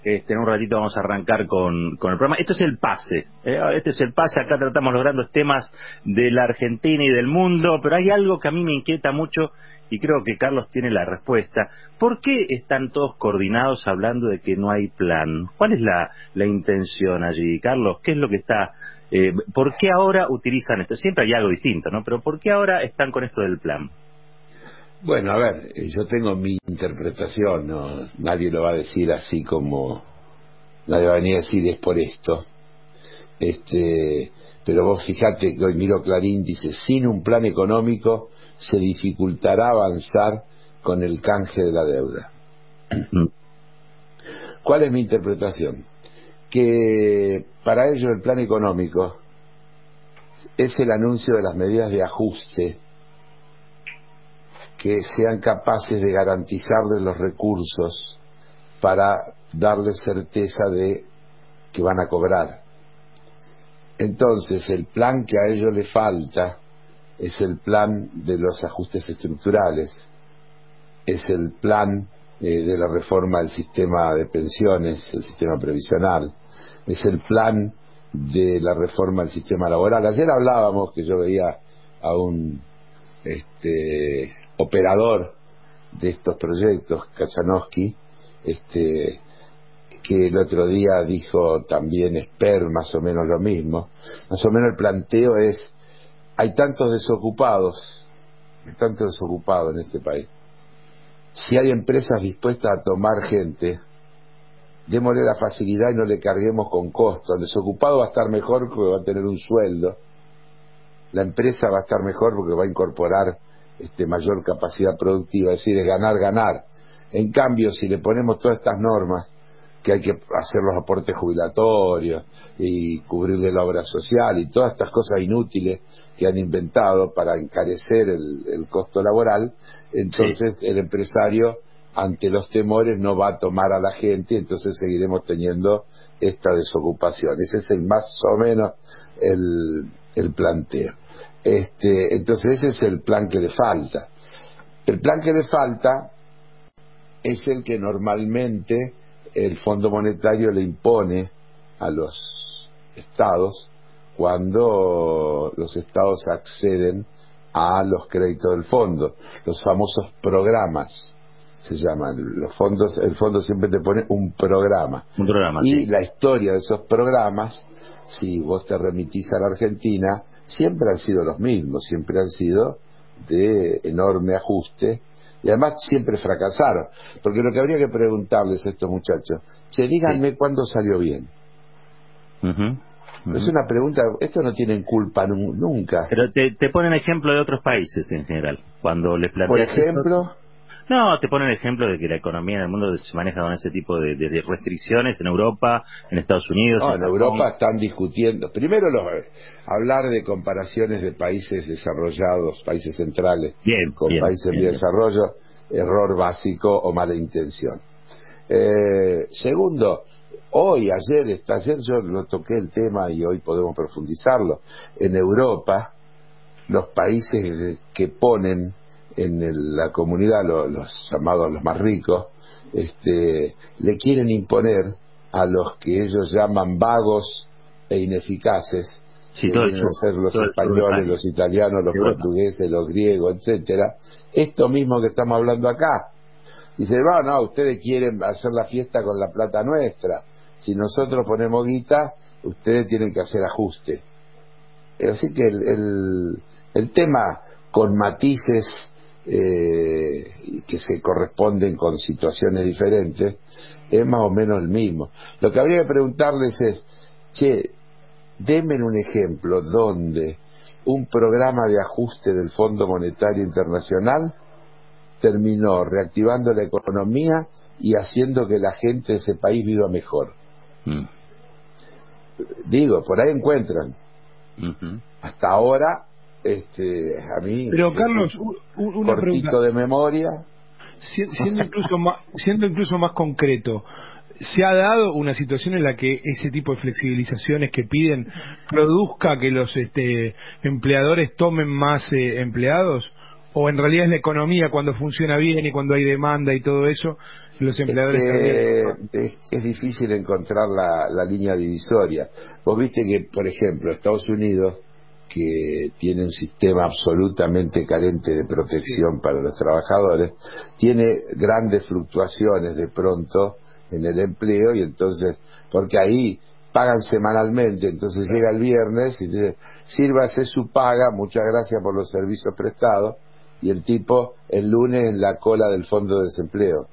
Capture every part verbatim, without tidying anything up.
Este, en un ratito vamos a arrancar con, con el programa. Esto es el pase, ¿eh? Este es el pase. Acá tratamos los grandes temas de la Argentina y del mundo, pero hay algo que a mí me inquieta mucho y creo que Carlos tiene la respuesta. ¿Por qué están todos coordinados hablando de que no hay plan? ¿Cuál es la, la intención allí, Carlos? ¿Qué es lo que está... Eh, ¿Por qué ahora utilizan esto? Siempre hay algo distinto, ¿no? Pero ¿por qué ahora están con esto del plan? Bueno, a ver, eh, yo tengo mi interpretación, ¿no? Nadie lo va a decir así como, nadie va a venir a decir es por esto. Este, pero vos fijate que hoy miro Clarín, dice, sin un plan económico se dificultará avanzar con el canje de la deuda. Mm. ¿Cuál es mi interpretación? Que para ello el plan económico es el anuncio de las medidas de ajuste que sean capaces de garantizarles los recursos para darles certeza de que van a cobrar. Entonces, el plan que a ellos les falta es el plan de los ajustes estructurales, es el plan eh, de la reforma del sistema de pensiones, el sistema previsional, es el plan de la reforma del sistema laboral. Ayer hablábamos que yo veía a un este, operador de estos proyectos, Kachanowski, este, que el otro día dijo también Esper más o menos lo mismo. Más o menos el planteo es, hay tantos desocupados, hay tantos desocupados en este país. Si hay empresas dispuestas a tomar gente, démosle la facilidad y no le carguemos con costos. El desocupado va a estar mejor porque va a tener un sueldo, la empresa va a estar mejor porque va a incorporar este, mayor capacidad productiva, es decir, es ganar, ganar. En cambio, si le ponemos todas estas normas, que hay que hacer los aportes jubilatorios y cubrirle la obra social y todas estas cosas inútiles que han inventado para encarecer el, el costo laboral, entonces sí, el empresario ante los temores no va a tomar a la gente, entonces seguiremos teniendo esta desocupación. Ese es el más o menos el, el planteo. Este, entonces ese es el plan que le falta. El plan que le falta es el que normalmente el Fondo Monetario le impone a los estados cuando los estados acceden a los créditos del fondo, los famosos programas se llaman. Los fondos, el fondo siempre te pone un programa, Un programa, y sí. la historia de esos programas, si vos te remitís a la Argentina, siempre han sido los mismos, siempre han sido de enorme ajuste. Y además siempre fracasaron, porque lo que habría que preguntarles a estos muchachos, che, díganme Sí. cuándo salió bien. Uh-huh, uh-huh. Es una pregunta, estos no tienen culpa nu- nunca. Pero te, te ponen ejemplo de otros países en general. Cuando les Por planteas esto, ejemplo, no, te ponen ejemplo de que la economía en el mundo se maneja con ese tipo de, de- de restricciones en Europa, en Estados Unidos, no, en en Europa Japón. están discutiendo, primero los, hablar de comparaciones de países desarrollados, países centrales, Bien, con bien, países en bien, vía de bien. desarrollo, error básico o mala intención. Eh, segundo, hoy, ayer, esta, ayer yo lo toqué el tema y hoy podemos profundizarlo. En Europa, los países que ponen en el- la comunidad, lo- los llamados los más ricos, este, le quieren imponer a los que ellos llaman vagos e ineficaces, Sí, que todo el vienen a sur, ser los todo el sur de españoles, España, los italianos, los de Europa. portugueses, los griegos, etcétera, esto mismo que estamos hablando acá. Dice, va, no, ustedes quieren hacer la fiesta con la plata nuestra. Si nosotros ponemos guita, ustedes tienen que hacer ajuste. Así que el, el, el tema con matices eh, que se corresponden con situaciones diferentes es más o menos el mismo. Lo que habría que preguntarles es, che, denme un ejemplo donde un programa de ajuste del Fondo Monetario Internacional terminó reactivando la economía y haciendo que la gente de ese país viva mejor. Mm. Digo, por ahí encuentran. Uh-huh. Hasta ahora, este, a mí, Pero que soy Carlos, u- u- una pregunta, cortito de memoria, Si- siendo incluso más, siendo incluso más concreto, ¿se ha dado una situación en la que ese tipo de flexibilizaciones que piden produzca que los este, empleadores tomen más eh, empleados? ¿O en realidad es la economía cuando funciona bien y cuando hay demanda y todo eso, los empleadores este, también. Es, es difícil encontrar la, la línea divisoria. Vos viste que, por ejemplo, Estados Unidos, que tiene un sistema absolutamente carente de protección Sí. para los trabajadores, tiene grandes fluctuaciones de pronto en el empleo, y entonces, porque ahí pagan semanalmente, entonces llega el viernes y dice, sírvase su paga, muchas gracias por los servicios prestados, y el tipo el lunes en la cola del fondo de desempleo.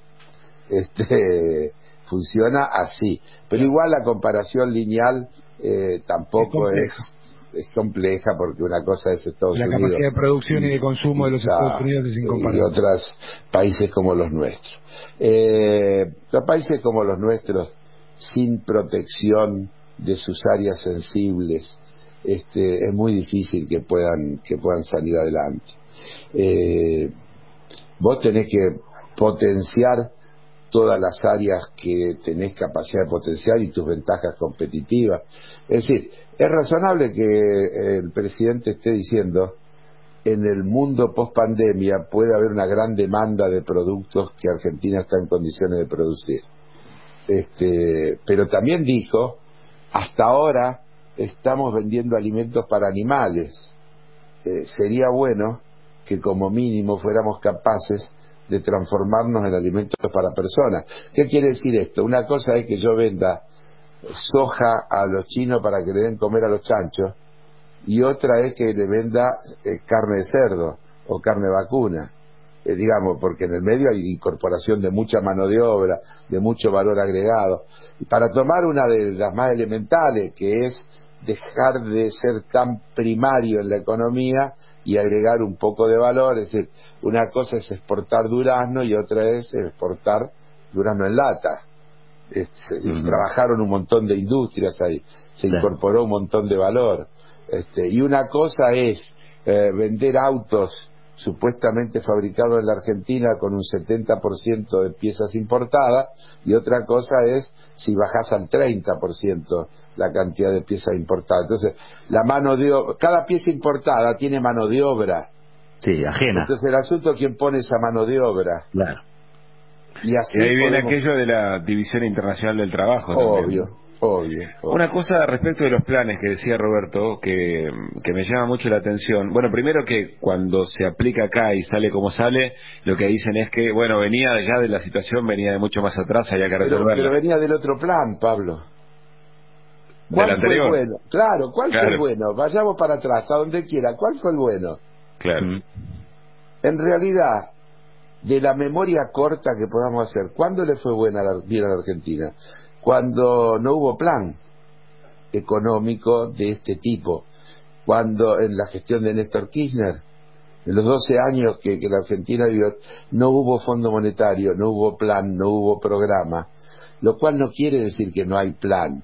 Este funciona así, pero igual la comparación lineal eh, tampoco es, es es compleja, porque una cosa es Estados La Unidos capacidad de producción y y, de consumo de y, los Estados Unidos es y incomparable. otros países como los nuestros. Eh, los países como los nuestros, sin protección de sus áreas sensibles, este, es muy difícil que puedan que puedan salir adelante. Eh, vos tenés que potenciar todas las áreas que tenés capacidad de potenciar y tus ventajas competitivas. Es decir, es razonable que el presidente esté diciendo, en el mundo post pandemia puede haber una gran demanda de productos que Argentina está en condiciones de producir. Este, pero también dijo, hasta ahora estamos vendiendo alimentos para animales. Eh, sería bueno que como mínimo fuéramos capaces de transformarnos en alimentos para personas. ¿Qué quiere decir esto? Una cosa es que yo venda soja a los chinos para que le den comer a los chanchos, y otra es que le venda eh, carne de cerdo o carne vacuna, eh, digamos, porque en el medio hay incorporación de mucha mano de obra, de mucho valor agregado. Y para tomar una de las más elementales, que es dejar de ser tan primario en la economía y agregar un poco de valor, es decir, una cosa es exportar durazno y otra es exportar durazno en lata. Este, uh-huh. Trabajaron un montón de industrias ahí, se claro. incorporó un montón de valor. Este, y una cosa es eh, vender autos supuestamente fabricados en la Argentina con un setenta por ciento de piezas importadas, y otra cosa es si bajás al treinta por ciento la cantidad de piezas importadas. Entonces, la mano de obra, cada pieza importada tiene mano de obra. Sí, ajena. Entonces, el asunto es quién pone esa mano de obra. Claro. Y, así y ahí viene podemos... aquello de la División Internacional del Trabajo. Obvio. También. Obvio, obvio. Una cosa respecto de los planes que decía Roberto, que, que me llama mucho la atención. Bueno, primero que cuando se aplica acá y sale como sale, lo que dicen es que, bueno, venía ya de la situación, venía de mucho más atrás, había que resolverla. Pero, pero venía del otro plan, Pablo. ¿Cuál ¿Del fue anterior? el bueno? Claro, ¿cuál claro. fue el bueno? Vayamos para atrás, a donde quiera. ¿Cuál fue el bueno? Claro. Mm. En realidad, de la memoria corta que podamos hacer, ¿cuándo le fue buena la, bien a la Argentina? Cuando no hubo plan económico de este tipo, cuando en la gestión de Néstor Kirchner, en los doce años que, que la Argentina vivió, no hubo fondo monetario, no hubo plan, no hubo programa, lo cual no quiere decir que no hay plan.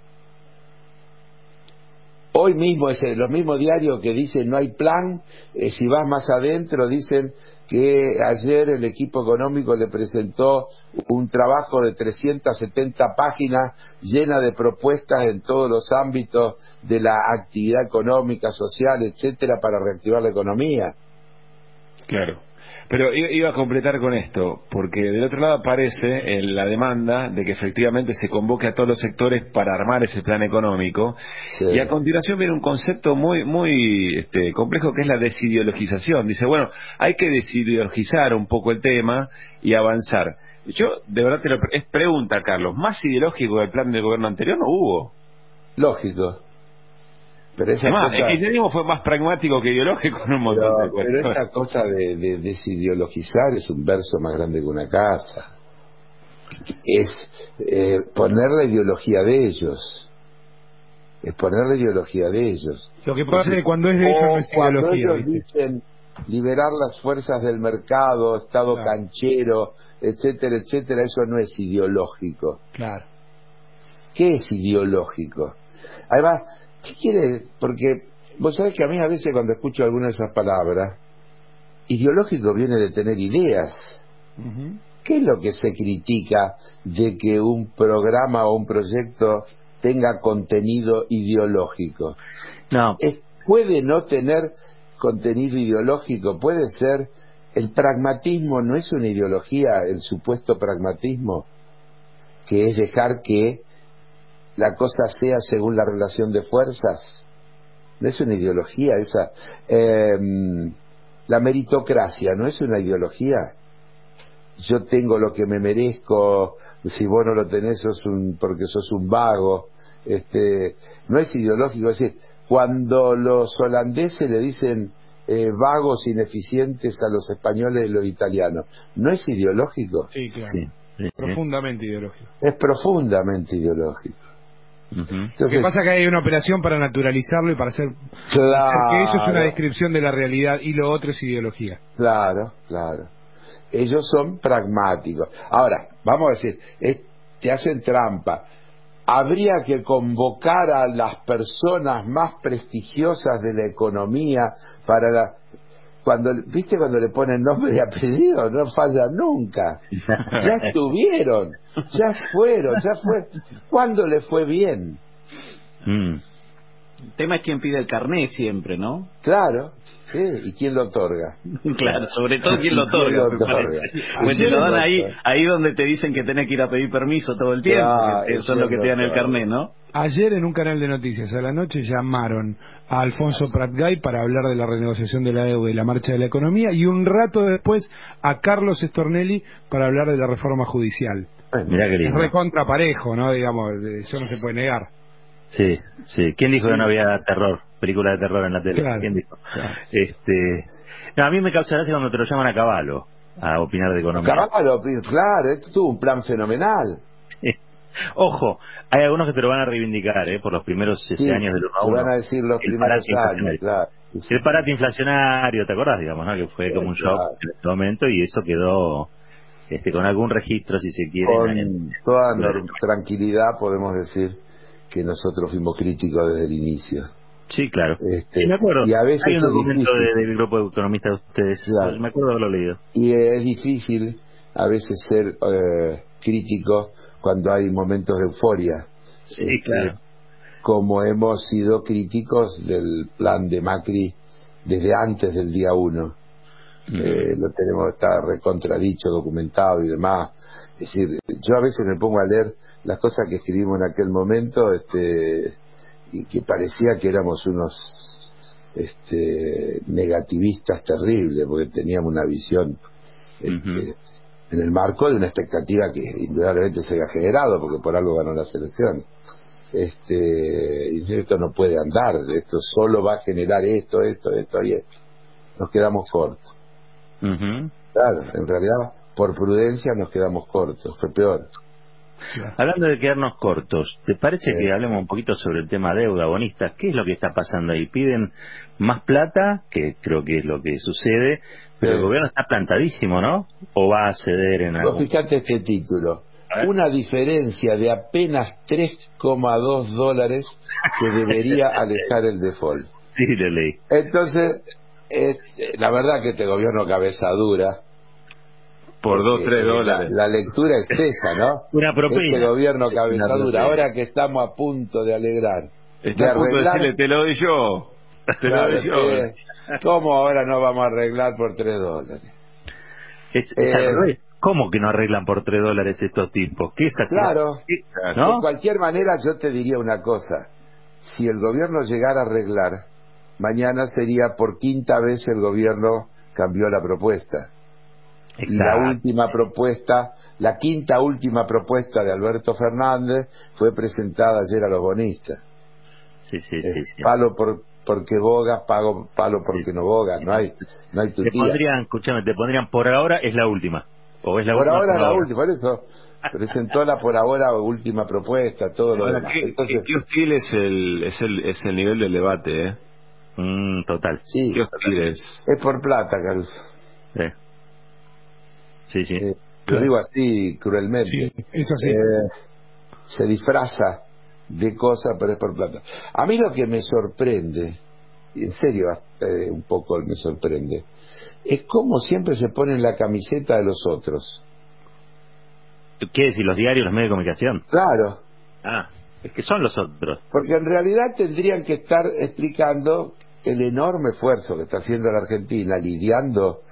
Hoy mismo, es los mismos diarios que dicen no hay plan, eh, si vas más adentro dicen que ayer el equipo económico le presentó un trabajo de trescientas setenta páginas llena de propuestas en todos los ámbitos de la actividad económica, social, etcétera, para reactivar la economía. Claro. Pero iba a completar con esto, porque del otro lado aparece en la demanda de que efectivamente se convoque a todos los sectores para armar ese plan económico, sí. Y a continuación viene un concepto muy muy este, complejo, que es la desideologización. Dice, bueno, hay que desideologizar un poco el tema y avanzar. Yo, de verdad, te lo, es pregunta, Carlos, ¿más ideológico que el plan del gobierno anterior no hubo? Lógico. Pero esa Además, cosa... el kirchnerismo fue más pragmático que ideológico en un montón pero, de cuestiones. Pero esta cosa de, de desideologizar es un verso más grande que una casa. Es eh, poner la ideología de ellos. Es poner la ideología de ellos. Lo que pasa es que cuando es de ellos no es cuando ideología. ellos ¿viste? dicen liberar las fuerzas del mercado, Estado claro. canchero, etcétera, etcétera, eso no es ideológico. Claro. ¿Qué es ideológico? Además, ¿qué quiere? Porque vos sabés que a mí a veces cuando escucho alguna de esas palabras, ideológico viene de tener ideas. Uh-huh. ¿Qué es lo que se critica de que un programa o un proyecto tenga contenido ideológico? No. Es, puede no tener contenido ideológico, puede ser... El pragmatismo no es una ideología, el supuesto pragmatismo. que es dejar que la cosa sea según la relación de fuerzas. No es una ideología esa. Eh, la meritocracia no es una ideología. Yo tengo lo que me merezco, si vos no lo tenés sos un, porque sos un vago. Este, no es ideológico. Es decir, cuando los holandeses le dicen eh, vagos ineficientes a los españoles y los italianos, ¿no es ideológico? Sí, claro. Sí, sí, Profundamente ideológico. Es profundamente ideológico. uh-huh. Entonces, Entonces, lo que pasa es que hay una operación para naturalizarlo y para hacer, claro, hacer que eso es una descripción de la realidad y lo otro es ideología. Claro, claro. Ellos son pragmáticos. Ahora, vamos a decir, eh, te hacen trampa. Habría que convocar a las personas más prestigiosas de la economía para la... Cuando, ¿viste cuando le ponen nombre y apellido? No falla nunca. Ya estuvieron, ya fueron, ya fue. ¿Cuándo le fue bien? Mm. El tema es quién pide el carné siempre, ¿no? Claro, sí, ¿y quién lo otorga? Claro, sobre todo quién lo ¿Y quién otorga, lo me otorga? parece. ¿Y Pues te quién lo lo dan ahí, otorga? ahí donde te dicen que tenés que ir a pedir permiso todo el tiempo, Claro, que son los que te dan el otorga. carné, ¿no? Ayer en un canal de noticias a la noche llamaron a Alfonso Pratgay para hablar de la renegociación de la deuda y la marcha de la economía, y un rato después a Carlos Stornelli para hablar de la reforma judicial. Mirá qué Es lindo. recontra parejo, ¿no? Digamos, eso no se puede negar. Sí, sí. ¿Quién dijo Sí. que no había terror? Película de terror en la tele. Claro. ¿Quién dijo? Claro. Este, no, a mí me causa gracia cuando te lo llaman a caballo a opinar de economía. Claro, claro, esto tuvo un plan fenomenal. Ojo, hay algunos que te lo van a reivindicar, ¿eh? Por los primeros ese Sí, años del uno a te uno. van a decir los El primeros parate años, inflacionario. claro. Sí, sí, El sí. parate inflacionario, ¿te acordás? Digamos, ¿no? Que fue Sí, como un claro. shock en ese momento y eso quedó este, con algún registro, si se quiere. Con en- toda nor- tranquilidad podemos decir que nosotros fuimos críticos desde el inicio. Sí, claro. Este, Sí, me acuerdo. y a veces Hay un es documento difícil, de- del grupo de economistas de ustedes. claro, Me acuerdo de haberlo leído. y es difícil a veces ser eh, crítico cuando hay momentos de euforia. Sí, Este, claro. como hemos sido críticos del plan de Macri desde antes del día uno. Ujú. Eh, lo tenemos, está recontradicho, documentado y demás. Es decir, yo a veces me pongo a leer las cosas que escribimos en aquel momento, este, y que parecía que éramos unos este, negativistas terribles, porque teníamos una visión este, Ujú. en el marco de una expectativa que indudablemente se había generado, porque por algo ganó las elecciones. Este, y esto no puede andar, esto solo va a generar esto, esto, esto y esto. Nos quedamos cortos. Ujú. Claro, en realidad, por prudencia nos quedamos cortos, fue peor. Hablando de quedarnos cortos, ¿te parece Sí. que hablemos un poquito sobre el tema deuda, bonistas? ¿Qué es lo que está pasando ahí? Piden más plata, que creo que es lo que sucede, pero Sí. el gobierno está plantadísimo, ¿no? ¿O va a ceder en Vos algún... fijate este título, A ver. una diferencia de apenas tres coma dos dólares que debería alejar el default. Sí, lo leí. Entonces, eh, la verdad que este gobierno cabeza dura. Por dos, porque, tres eh, dólares. La, la lectura es esa, ¿no? Una Este propina. gobierno Una cabeza dura, propina. ahora que estamos a punto de alegrar, Está de a punto de arreglar, decirle, te lo doy yo. Te lo claro, doy yo. eh, ¿cómo ahora no vamos a arreglar por tres dólares? Es, es Eh, al revés. ¿Cómo que no arreglan por tres dólares estos tipos? ¿Qué es así? Claro. ¿Qué? De ¿No? cualquier manera, yo te diría una cosa. Si el gobierno llegara a arreglar, mañana sería por quinta vez el gobierno cambió la propuesta. Y la Exacto. última propuesta, la quinta última propuesta de Alberto Fernández fue presentada ayer a los bonistas. Sí, sí, Eh, sí. sí. Palo por porque bogas, pago palo porque Sí. no bogas. No hay, no hay Te tutía. pondrían, escúchame, te pondrían por ahora es la última. O es la Por última. ahora por la última, por eso presentó la por ahora última propuesta, todo lo Ahora, demás. ¿qué, qué, Entonces, qué hostil es el, es, el, es el nivel del debate, ¿eh? Mm, total. sí, Qué hostil es. es por plata, Carlos. Sí, sí. sí. Eh, Claro. Lo digo así cruelmente. Sí, es así. Eh, se disfraza de cosas, pero es por plata. A mí lo que me sorprende, y en serio eh, un poco me sorprende, es cómo siempre se ponen la camiseta de los otros. ¿Qué decir? ¿Los diarios, los medios de comunicación? Claro, Ah, es que son los otros. porque en realidad tendrían que estar explicando el enorme esfuerzo que está haciendo la Argentina lidiando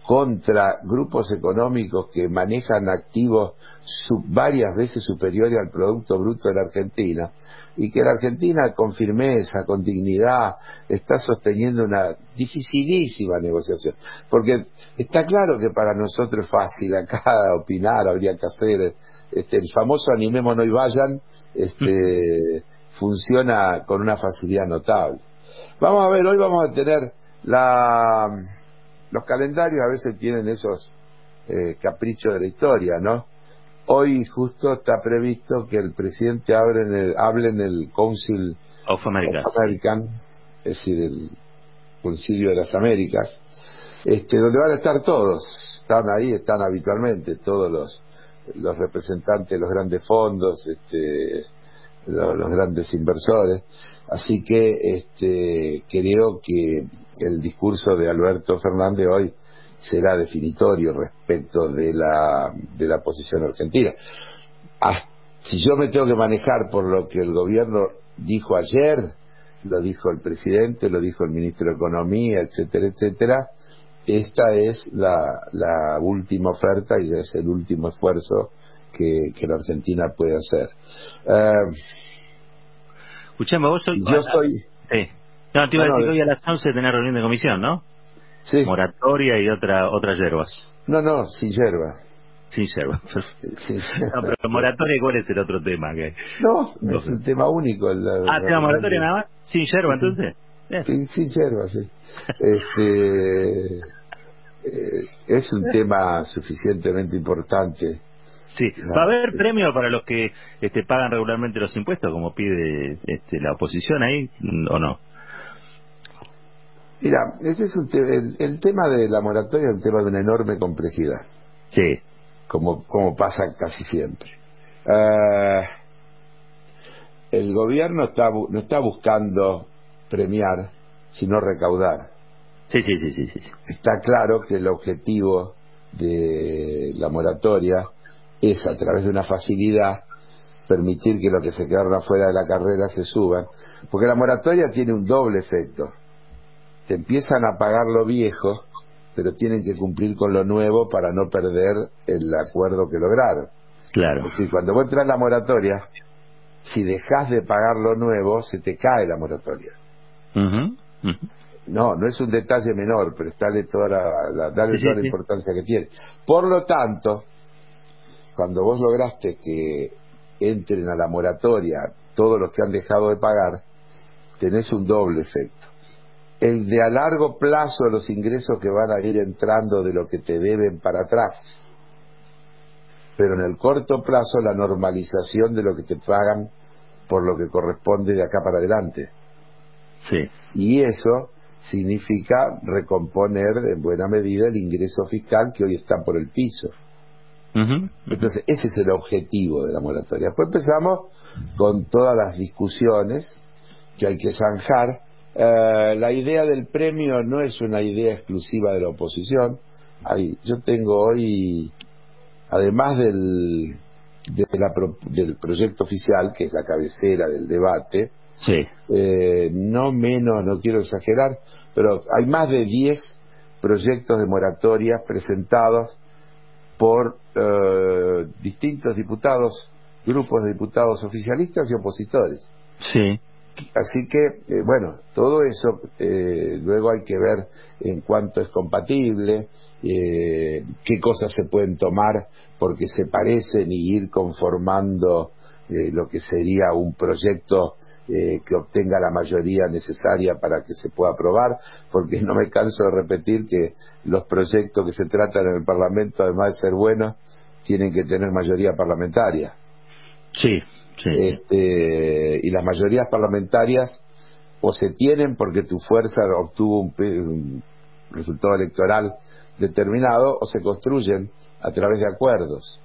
contra grupos económicos que manejan activos sub, varias veces superiores al Producto Bruto de la Argentina, y que la Argentina con firmeza, con dignidad, está sosteniendo una dificilísima negociación. Porque está claro que para nosotros es fácil acá opinar, habría que hacer este, el famoso animémonos y vayan, este, funciona con una facilidad notable. Vamos a ver, hoy vamos a tener la... Los calendarios a veces tienen esos eh, caprichos de la historia, ¿no? Hoy justo está previsto que el presidente hable en el, hable en el Council of America, of American, es decir, el Concilio de las Américas, este, donde van a estar todos, están ahí, están habitualmente todos los, los representantes de los grandes fondos, este, los, los grandes inversores. Así que este, creo que el discurso de Alberto Fernández hoy será definitorio respecto de la, de la posición argentina. Ah, si yo me tengo que manejar por lo que el gobierno dijo ayer, lo dijo el presidente, lo dijo el ministro de Economía, etcétera, etcétera, esta es la, la última oferta y es el último esfuerzo que, que la Argentina puede hacer. Uh, Escuchame, vos soy... Yo soy... Sí. No, te iba no, a decir no, que hoy a las once tenés reunión de comisión, ¿no? Sí. Moratoria y otra otras hierbas. No, no, sin hierba. Sin hierba. Sin No, pero moratoria, ¿cuál es el otro tema? Que... No, no es un tema único. La, ah, la tema moratoria de... nada más. Sin hierba, entonces. Sin, sin hierba, sí. Este, eh, es un tema suficientemente importante. Sí, ¿va a haber premio para los que este, pagan regularmente los impuestos, como pide este, la oposición ahí, o no? Mira, ese es un te el, el tema de la moratoria es un tema de una enorme complejidad. Sí. Como, como pasa casi siempre. Uh, el gobierno está, no está buscando premiar, sino recaudar. Sí, sí, sí, sí, sí. Está claro que el objetivo de la moratoria es, a través de una facilidad, permitir que los que se quedaron afuera de la carrera se suban, porque la moratoria tiene un doble efecto. Te empiezan a pagar lo viejo, pero tienen que cumplir con lo nuevo para no perder el acuerdo que lograron. Claro. Es decir, cuando vos entras en la moratoria, si dejás de pagar lo nuevo, se te cae la moratoria. Uh-huh. Uh-huh. No, no es un detalle menor, pero dale toda la, la, dale sí, toda sí, la sí. importancia que tiene. Por lo tanto, cuando vos lograste que entren a la moratoria todos los que han dejado de pagar, tenés un doble efecto. El de a largo plazo, los ingresos que van a ir entrando de lo que te deben para atrás, pero en el corto plazo la normalización de lo que te pagan por lo que corresponde de acá para adelante. Sí. Y eso significa recomponer en buena medida el ingreso fiscal que hoy está por el piso. Uh-huh, uh-huh. Entonces ese es el objetivo de la moratoria. Después empezamos con todas las discusiones que hay que zanjar. Uh, la idea del premio no es una idea exclusiva de la oposición. Hay, yo tengo hoy, además del, de la pro, del proyecto oficial, que es la cabecera del debate, sí. eh, no menos, no quiero exagerar, pero hay más de diez proyectos de moratoria presentados por uh, distintos diputados, grupos de diputados oficialistas y opositores. Sí. Así que, eh, bueno, todo eso eh, luego hay que ver en cuánto es compatible, eh, qué cosas se pueden tomar porque se parecen y ir conformando eh, lo que sería un proyecto eh, que obtenga la mayoría necesaria para que se pueda aprobar, porque no me canso de repetir que los proyectos que se tratan en el Parlamento, además de ser buenos, tienen que tener mayoría parlamentaria. Sí. Sí. Este, y las mayorías parlamentarias o se tienen porque tu fuerza obtuvo un, un resultado electoral determinado, o se construyen a través de acuerdos,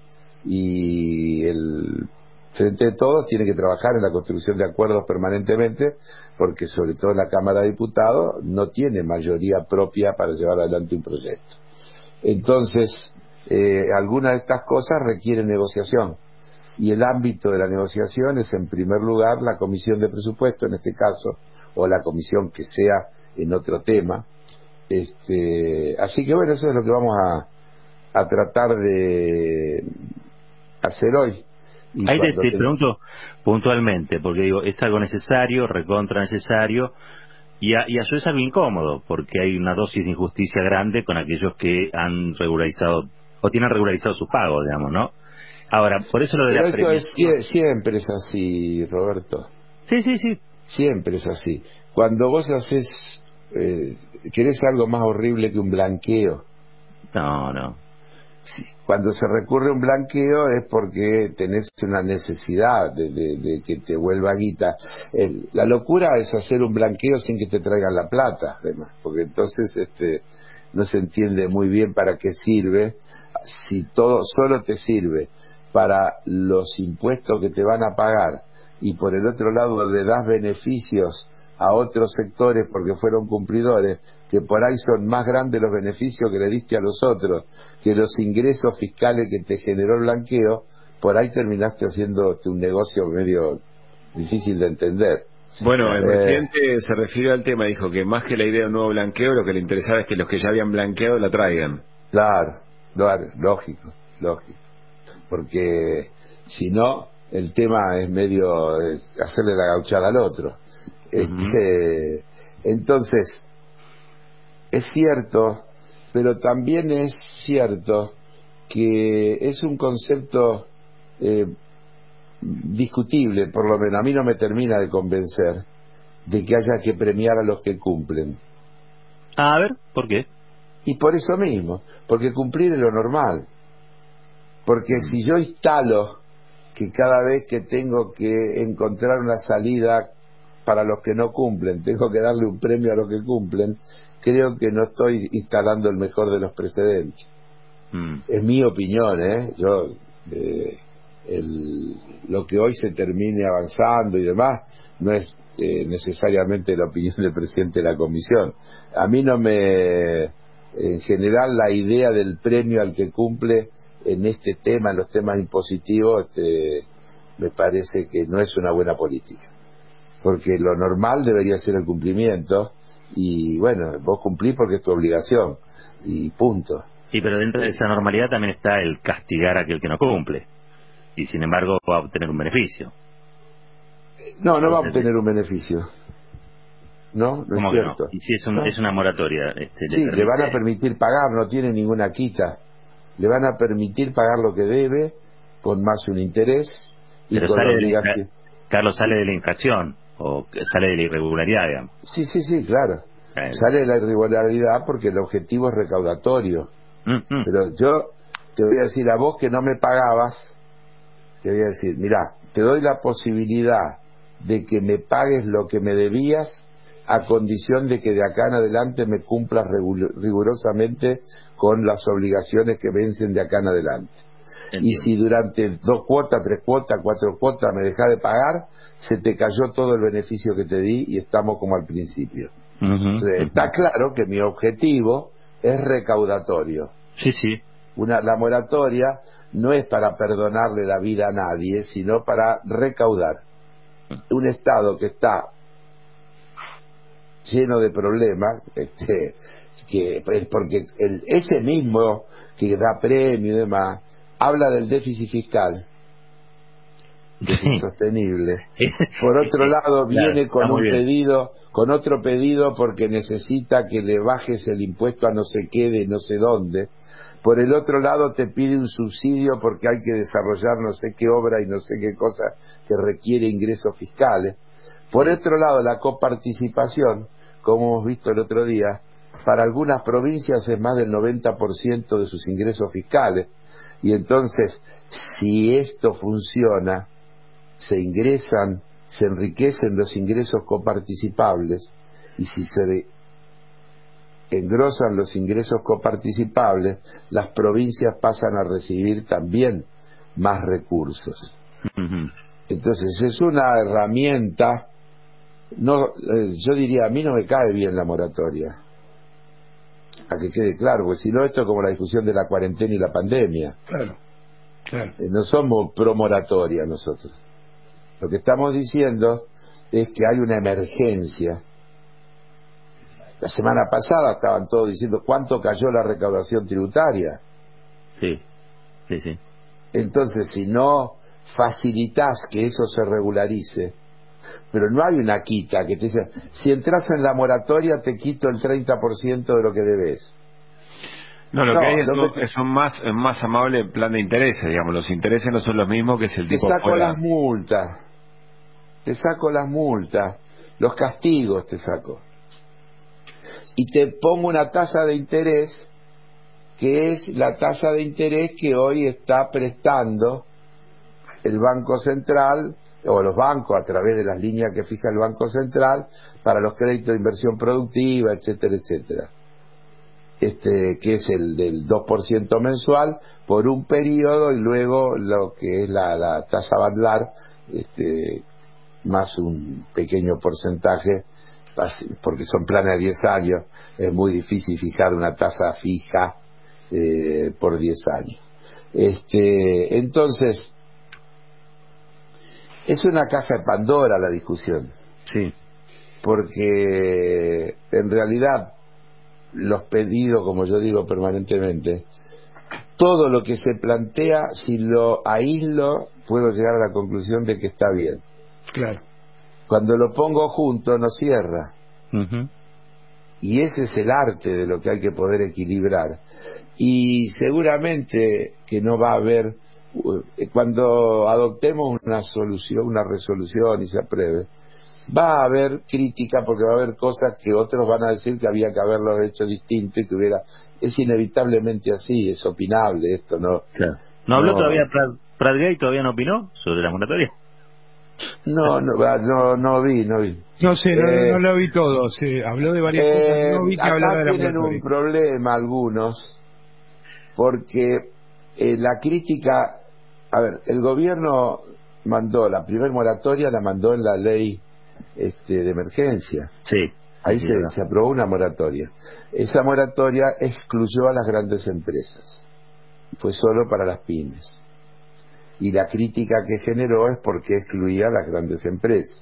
y el Frente de Todos tiene que trabajar en la construcción de acuerdos permanentemente, porque sobre todo en la Cámara de Diputados no tiene mayoría propia para llevar adelante un proyecto. Entonces eh, algunas de estas cosas requieren negociación, y el ámbito de la negociación es, en primer lugar, la comisión de presupuesto, en este caso, o la comisión que sea en otro tema, Este, así que bueno, eso es lo que vamos a, a tratar de hacer hoy. Y Ahí te, cuando te te... pregunto puntualmente, porque digo, es algo necesario, recontra necesario, y a, y a su vez algo incómodo, porque hay una dosis de injusticia grande con aquellos que han regularizado, o tienen regularizado sus pagos, digamos, ¿no? Ahora, por eso lo de Pero la esto es premiación. sie- siempre es así, Roberto. Sí, sí, sí. Siempre es así. Cuando vos haces, eh, querés algo más horrible que un blanqueo. No, no. Sí. Cuando se recurre a un blanqueo es porque tenés una necesidad de, de, de que te vuelva guita. El, la locura es hacer un blanqueo sin que te traigan la plata, además, porque entonces este no se entiende muy bien para qué sirve. Si todo solo te sirve para los impuestos que te van a pagar y por el otro lado le das beneficios a otros sectores porque fueron cumplidores, que por ahí son más grandes los beneficios que le diste a los otros que los ingresos fiscales que te generó el blanqueo, por ahí terminaste haciendo un negocio medio difícil de entender. Bueno, el Eh, presidente se refirió al tema, dijo que más que la idea de un nuevo blanqueo, lo que le interesaba es que los que ya habían blanqueado la traigan. claro, claro, lógico, lógico, porque si no, el tema es medio eh, hacerle la gauchada al otro. Ujú. Este, entonces, es cierto, pero también es cierto que es un concepto eh, discutible, por lo menos a mí no me termina de convencer de que haya que premiar a los que cumplen. A ver, ¿por qué? Y por eso mismo, porque cumplir es lo normal. Porque Mm. si yo instalo que cada vez que tengo que encontrar una salida para los que no cumplen, tengo que darle un premio a los que cumplen, creo que no estoy instalando el mejor de los precedentes. Mm. Es mi opinión, ¿eh? Yo, eh, el, lo que hoy se termine avanzando y demás, no es eh, necesariamente la opinión del presidente de la comisión. A mí no me, en general, la idea del premio al que cumple en este tema, en los temas impositivos, este, me parece que no es una buena política. Porque lo normal debería ser el cumplimiento, y bueno, vos cumplís porque es tu obligación, y punto. Sí, pero dentro de esa normalidad también está el castigar a aquel que no cumple. Y sin embargo va a obtener un beneficio. No, no va a Entonces, obtener un beneficio. No, no es ¿cómo que no? cierto. Y si es, un- es No. una moratoria, este, le Sí, le van a permite... permitir pagar, no tiene ninguna quita. Le van a permitir pagar lo que debe, con más un interés y Pero con la sale de la infra- obligación. Carlos, Sí, sale de la infracción, o que sale de la irregularidad, digamos. sí, sí, sí, claro. Eh, Sale de la irregularidad porque el objetivo es recaudatorio. mm, mm. Pero yo te voy a decir a vos que no me pagabas, te voy a decir, mirá, te doy la posibilidad de que me pagues lo que me debías a condición de que de acá en adelante me cumplas regu- rigurosamente con las obligaciones que vencen de acá en adelante. Y Entiendo. si durante dos cuotas, tres cuotas, cuatro cuotas me dejás de pagar, se te cayó todo el beneficio que te di y estamos como al principio. Ujú, Entonces, ujú. está claro que mi objetivo es recaudatorio. Sí, sí. Una, la moratoria no es para perdonarle la vida a nadie, sino para recaudar. Un Estado que está lleno de problemas, este, que es porque el, ese mismo que da premio y demás, habla del déficit fiscal, que es Sí. insostenible. Por otro lado, Claro, viene está con muy un bien. pedido, con otro pedido porque necesita que le bajes el impuesto a no sé qué de no sé dónde. Por el otro lado, te pide un subsidio porque hay que desarrollar no sé qué obra y no sé qué cosa que requiere ingresos fiscales. Por Sí. otro lado, la coparticipación, como hemos visto el otro día, para algunas provincias es más del noventa por ciento de sus ingresos fiscales. Y entonces, si esto funciona, se ingresan, se enriquecen los ingresos coparticipables, y si se engrosan los ingresos coparticipables, las provincias pasan a recibir también más recursos. Ujú. Entonces es una herramienta, no, eh, yo diría, a mí no me cae bien la moratoria, a que quede claro, porque si no esto es como la discusión de la cuarentena y la pandemia. Claro, claro. Eh, no somos pro moratoria nosotros. Lo que estamos diciendo es que hay una emergencia La semana pasada estaban todos diciendo cuánto cayó la recaudación tributaria. Sí, sí, sí. Entonces, si no facilitas que eso se regularice, pero no hay una quita que te dice, si entras en la moratoria te quito el treinta por ciento de lo que debes. No, lo No, que hay es, lo que es un más, es más amable plan de intereses, digamos. Los intereses no son los mismos que si el te tipo saco fuera... las multas, te saco las multas, los castigos te saco. Y te pongo una tasa de interés, que es la tasa de interés que hoy está prestando el Banco Central, o los bancos a través de las líneas que fija el Banco Central, para los créditos de inversión productiva, etcétera, etcétera. Este, que es el del dos por ciento mensual por un periodo, y luego lo que es la, la tasa Badlar, este, más un pequeño porcentaje, porque son planes a diez años, es muy difícil fijar una tasa fija eh, por diez años. Este, entonces, es una caja de Pandora la discusión. Sí. Porque en realidad los pedidos, como yo digo permanentemente, todo lo que se plantea, si lo aíslo, puedo llegar a la conclusión de que está bien. Claro. Cuando lo pongo junto, no cierra. Uh-huh. Y ese es el arte de lo que hay que poder equilibrar. Y seguramente que no va a haber, cuando adoptemos una solución, una resolución y se apruebe, va a haber crítica, porque va a haber cosas que otros van a decir que había que haberlo hecho distinto y que hubiera... Es inevitablemente así, es opinable esto, ¿no? Claro. ¿No habló no, todavía Prat, Pratgate? ¿Todavía no opinó sobre la moratoria? No, no, va, no, no vi, no vi. No sé, no, Eh, no lo vi todo. Se habló de varias cosas. eh, No vi que hablara acá de la tienen moratoria. un problema algunos, porque eh, la crítica... A ver, el gobierno mandó, la primer moratoria la mandó en la ley este, de emergencia. Sí. Ahí sí, se, verdad. se aprobó una moratoria. Esa moratoria excluyó a las grandes empresas. Fue solo para las pymes. Y la crítica que generó es porque excluía a las grandes empresas.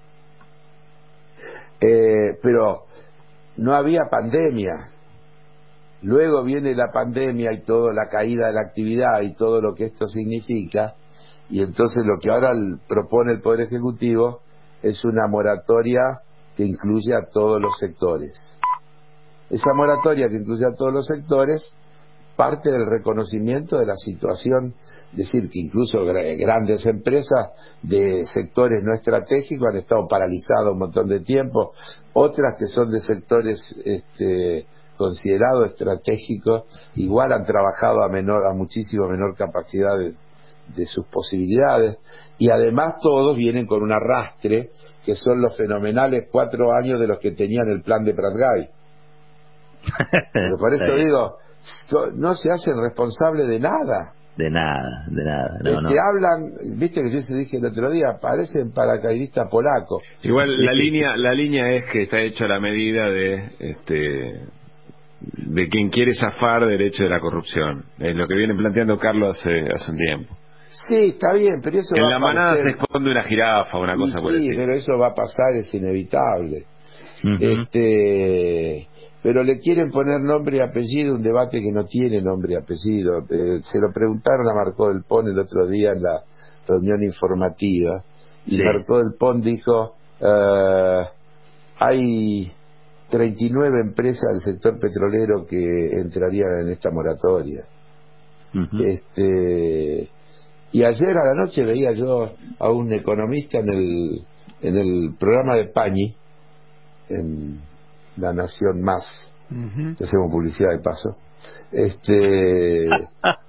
Eh, pero no había pandemia. Luego viene la pandemia y toda la caída de la actividad y todo lo que esto significa, y entonces lo que ahora el, propone el Poder Ejecutivo es una moratoria que incluye a todos los sectores. Esa moratoria que incluye a todos los sectores parte del reconocimiento de la situación, es decir, que incluso gra- grandes empresas de sectores no estratégicos han estado paralizados un montón de tiempo, otras que son de sectores este, considerados estratégicos igual han trabajado a menor, a muchísimo menor capacidad de, de sus posibilidades, y además todos vienen con un arrastre que son los fenomenales cuatro años de los que tenían el plan de Prat-Gay. Pero por Está eso bien. digo, no se hacen responsables de nada. De nada, de nada. No, Eh, no. te hablan, viste que yo te dije el otro día, parecen paracaidistas polacos. Igual Sí. la línea la línea es que está hecha la medida de este de quien quiere zafar derecho de la corrupción. Es lo que viene planteando Carlos hace, hace un tiempo. Sí, está bien, pero eso En va la a manada se aparecer. esconde una jirafa, una Y cosa por el sí, estilo. pero eso va a pasar, es inevitable. Ujú. Este, pero le quieren poner nombre y apellido, un debate que no tiene nombre y apellido. Eh, se lo preguntaron a Marcó del Pon el otro día en la reunión informativa, y Sí. Marcó del Pon dijo, eh, hay treinta y nueve empresas del sector petrolero que entrarían en esta moratoria. Ujú. Este, y ayer a la noche veía yo a un economista en el en el programa de Pañi, en La Nación Más, Ujú. que hacemos publicidad de paso, este,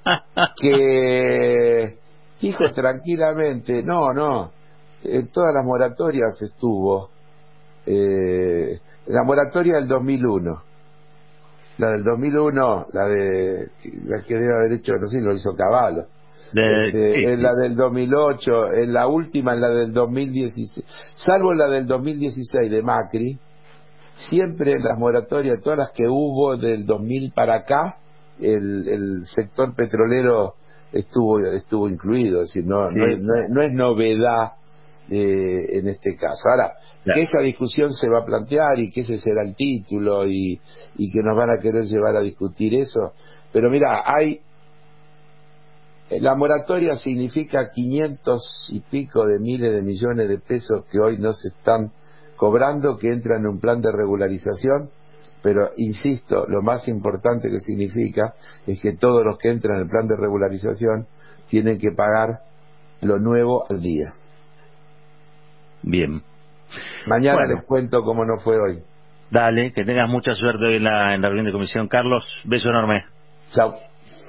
que dijo tranquilamente, no, no, en todas las moratorias estuvo, eh, la moratoria del dos mil uno, la del dos mil uno, la de la que debe haber hecho, no sé, lo hizo Cavallo, De, sí, este, en sí. la del dos mil ocho, en la última, en la del dos mil dieciséis, salvo en la del dos mil dieciséis de Macri, siempre en las moratorias, todas las que hubo del dos mil para acá, el, el sector petrolero estuvo estuvo incluido, es decir, no, no, Sí. es, no, es, no es novedad eh, en este caso. Ahora, claro, que esa discusión se va a plantear y que ese será el título y, y que nos van a querer llevar a discutir eso, pero mira, hay la moratoria significa quinientos y pico de miles de millones de pesos que hoy no se están cobrando, que entran en un plan de regularización, pero insisto, lo más importante que significa es que todos los que entran en el plan de regularización tienen que pagar lo nuevo al día. bien. Mañana Bueno, les cuento cómo no fue hoy. dale, que tengas mucha suerte hoy en la, en la reunión de comisión. Carlos, beso enorme. Chao.